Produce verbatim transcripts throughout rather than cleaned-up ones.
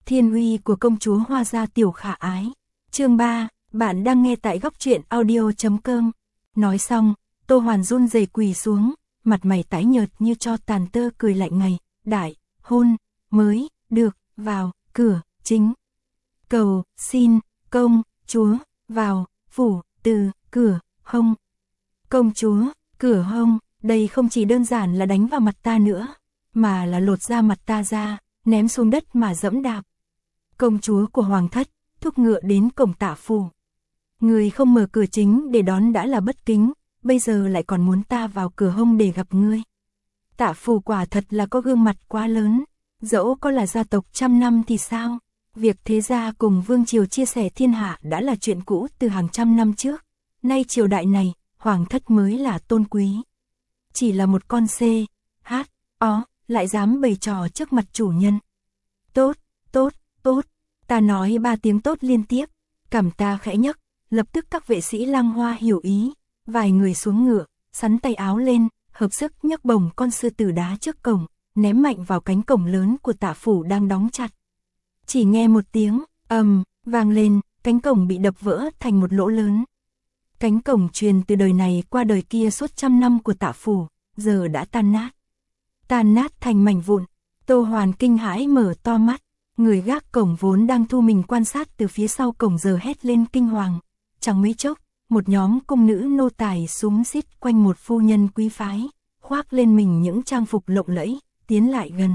Thiên uy của công chúa Hoa gia tiểu khả ái. Chương ba, bạn đang nghe tại góc truyện audio chấm com. Nói xong, Tô Hoàn run rẩy quỳ xuống, mặt mày tái nhợt như cho tàn tơ cười lạnh ngày, đại, hôn, mới, được, vào, cửa, chính. Cầu, xin, công, chúa, vào, phủ, từ, cửa, hông. Công chúa, cửa hông, đây không chỉ đơn giản là đánh vào mặt ta nữa, mà là lột da mặt ta ra, ném xuống đất mà dẫm đạp. Công chúa của hoàng thất, thúc ngựa đến cổng Tạ phủ. Người không mở cửa chính để đón đã là bất kính, bây giờ lại còn muốn ta vào cửa hông để gặp ngươi. Tạ phủ quả thật là có gương mặt quá lớn, dẫu có là gia tộc trăm năm thì sao? Việc thế gia cùng vương triều chia sẻ thiên hạ đã là chuyện cũ từ hàng trăm năm trước. Nay triều đại này, hoàng thất mới là tôn quý. Chỉ là một con C, H, O, lại dám bày trò trước mặt chủ nhân. Tốt, tốt, tốt, ta nói ba tiếng tốt liên tiếp, cằm ta khẽ nhấc, lập tức các vệ sĩ Lăng Hoa hiểu ý, vài người xuống ngựa, sắn tay áo lên, hợp sức nhấc bổng con sư tử đá trước cổng, ném mạnh vào cánh cổng lớn của Tạ phủ đang đóng chặt. Chỉ nghe một tiếng ầm vang lên, cánh cổng bị đập vỡ thành một lỗ lớn. Cánh cổng truyền từ đời này qua đời kia suốt trăm năm của Tạ phủ, giờ đã tan nát. Tan nát thành mảnh vụn. Tô Hoàn kinh hãi mở to mắt, người gác cổng vốn đang thu mình quan sát từ phía sau cổng giờ hét lên kinh hoàng. Chẳng mấy chốc, một nhóm cung nữ nô tài xúm xít quanh một phu nhân quý phái, khoác lên mình những trang phục lộng lẫy, tiến lại gần.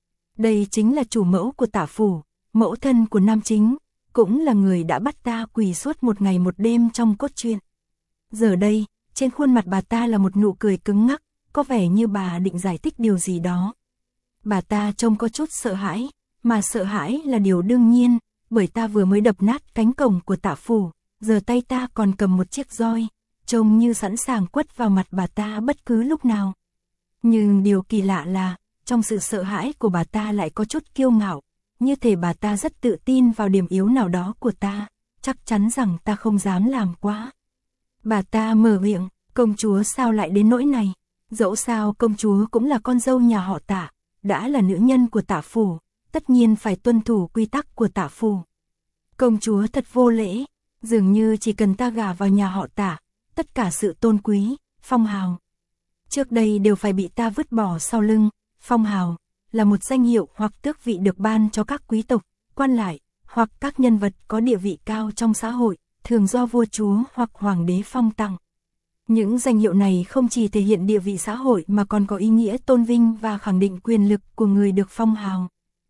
Đây chính là chủ mẫu của Tạ phủ, mẫu thân của nam chính, cũng là người đã bắt ta quỳ suốt một ngày một đêm trong cốt truyện. Giờ đây, trên khuôn mặt bà ta là một nụ cười cứng ngắc, có vẻ như bà định giải thích điều gì đó. Bà ta trông có chút sợ hãi, mà sợ hãi là điều đương nhiên, bởi ta vừa mới đập nát cánh cổng của Tạ phủ, giờ tay ta còn cầm một chiếc roi, trông như sẵn sàng quất vào mặt bà ta bất cứ lúc nào. Nhưng điều kỳ lạ là, trong sự sợ hãi của bà ta lại có chút kiêu ngạo, như thể bà ta rất tự tin vào điểm yếu nào đó của ta, chắc chắn rằng ta không dám làm quá. Bà ta mở miệng, công chúa sao lại đến nỗi này? Dẫu sao công chúa cũng là con dâu nhà họ Tạ, đã là nữ nhân của Tạ phủ, tất nhiên phải tuân thủ quy tắc của Tạ phủ. Công chúa thật vô lễ, dường như chỉ cần ta gả vào nhà họ Tạ, tất cả sự tôn quý, phong hào trước đây đều phải bị ta vứt bỏ sau lưng. Phong hào là một danh hiệu hoặc tước vị được ban cho các quý tộc, quan lại, hoặc các nhân vật có địa vị cao trong xã hội, thường do vua chúa hoặc hoàng đế phong tặng. Những danh hiệu này không chỉ thể hiện địa vị xã hội mà còn có ý nghĩa tôn vinh và khẳng định quyền lực của người được phong hào.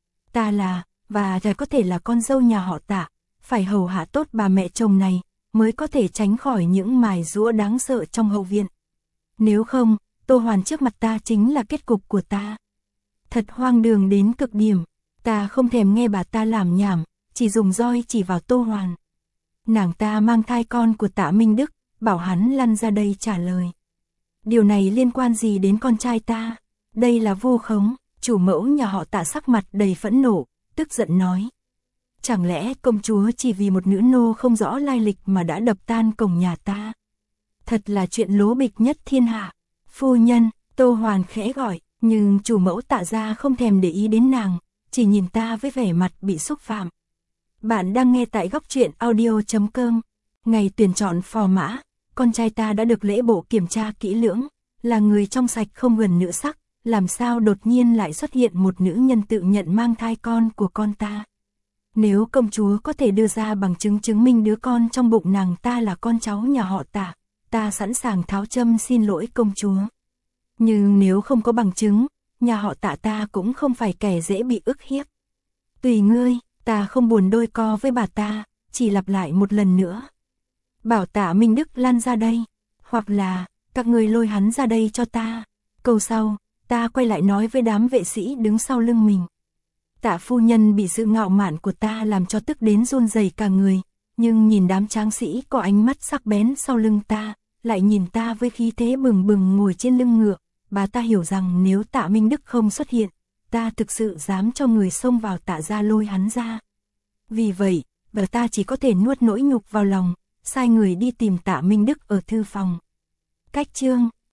Ta là, và lại có thể là con dâu nhà họ Tạ, phải hầu hạ tốt bà mẹ chồng này, mới có thể tránh khỏi những mài giũa đáng sợ trong hậu viện. Nếu không, Tô Hoàn trước mặt ta chính là kết cục của ta. Thật hoang đường đến cực điểm, ta không thèm nghe bà ta làm nhảm, chỉ dùng roi chỉ vào Tô Hoàn. Nàng ta mang thai con của Tạ Minh Đức, bảo hắn lăn ra đây trả lời. Điều này liên quan gì đến con trai ta? Đây là vu khống. Chủ mẫu nhà họ Tạ sắc mặt đầy phẫn nộ, tức giận nói. Chẳng lẽ công chúa chỉ vì một nữ nô không rõ lai lịch mà đã đập tan cổng nhà ta? Thật là chuyện lố bịch nhất thiên hạ. Phu nhân, Tô Hoàn khẽ gọi, nhưng chủ mẫu Tạ gia không thèm để ý đến nàng, chỉ nhìn ta với vẻ mặt bị xúc phạm. Bạn đang nghe tại góc truyện audio chấm com. Ngày tuyển chọn phò mã, con trai ta đã được lễ bộ kiểm tra kỹ lưỡng, là người trong sạch không gần nữ sắc, làm sao đột nhiên lại xuất hiện một nữ nhân tự nhận mang thai con của con ta. Nếu công chúa có thể đưa ra bằng chứng chứng minh đứa con trong bụng nàng ta là con cháu nhà họ Tạ, ta sẵn sàng tháo châm xin lỗi công chúa. Nhưng nếu không có bằng chứng, nhà họ Tạ ta cũng không phải kẻ dễ bị ức hiếp. Tùy ngươi, ta không buồn đôi co với bà ta, chỉ lặp lại một lần nữa. Bảo Tạ Minh Đức lăn ra đây, hoặc là, các người lôi hắn ra đây cho ta. Câu sau, ta quay lại nói với đám vệ sĩ đứng sau lưng mình. Tạ phu nhân bị sự ngạo mạn của ta làm cho tức đến run rẩy cả người, nhưng nhìn đám tráng sĩ có ánh mắt sắc bén sau lưng ta, lại nhìn ta với khí thế bừng bừng ngồi trên lưng ngựa, bà ta hiểu rằng nếu Tạ Minh Đức không xuất hiện, ta thực sự dám cho người xông vào Tạ gia lôi hắn ra. Vì vậy, bà ta chỉ có thể nuốt nỗi nhục vào lòng, sai người đi tìm Tạ Minh Đức ở thư phòng. Cách chương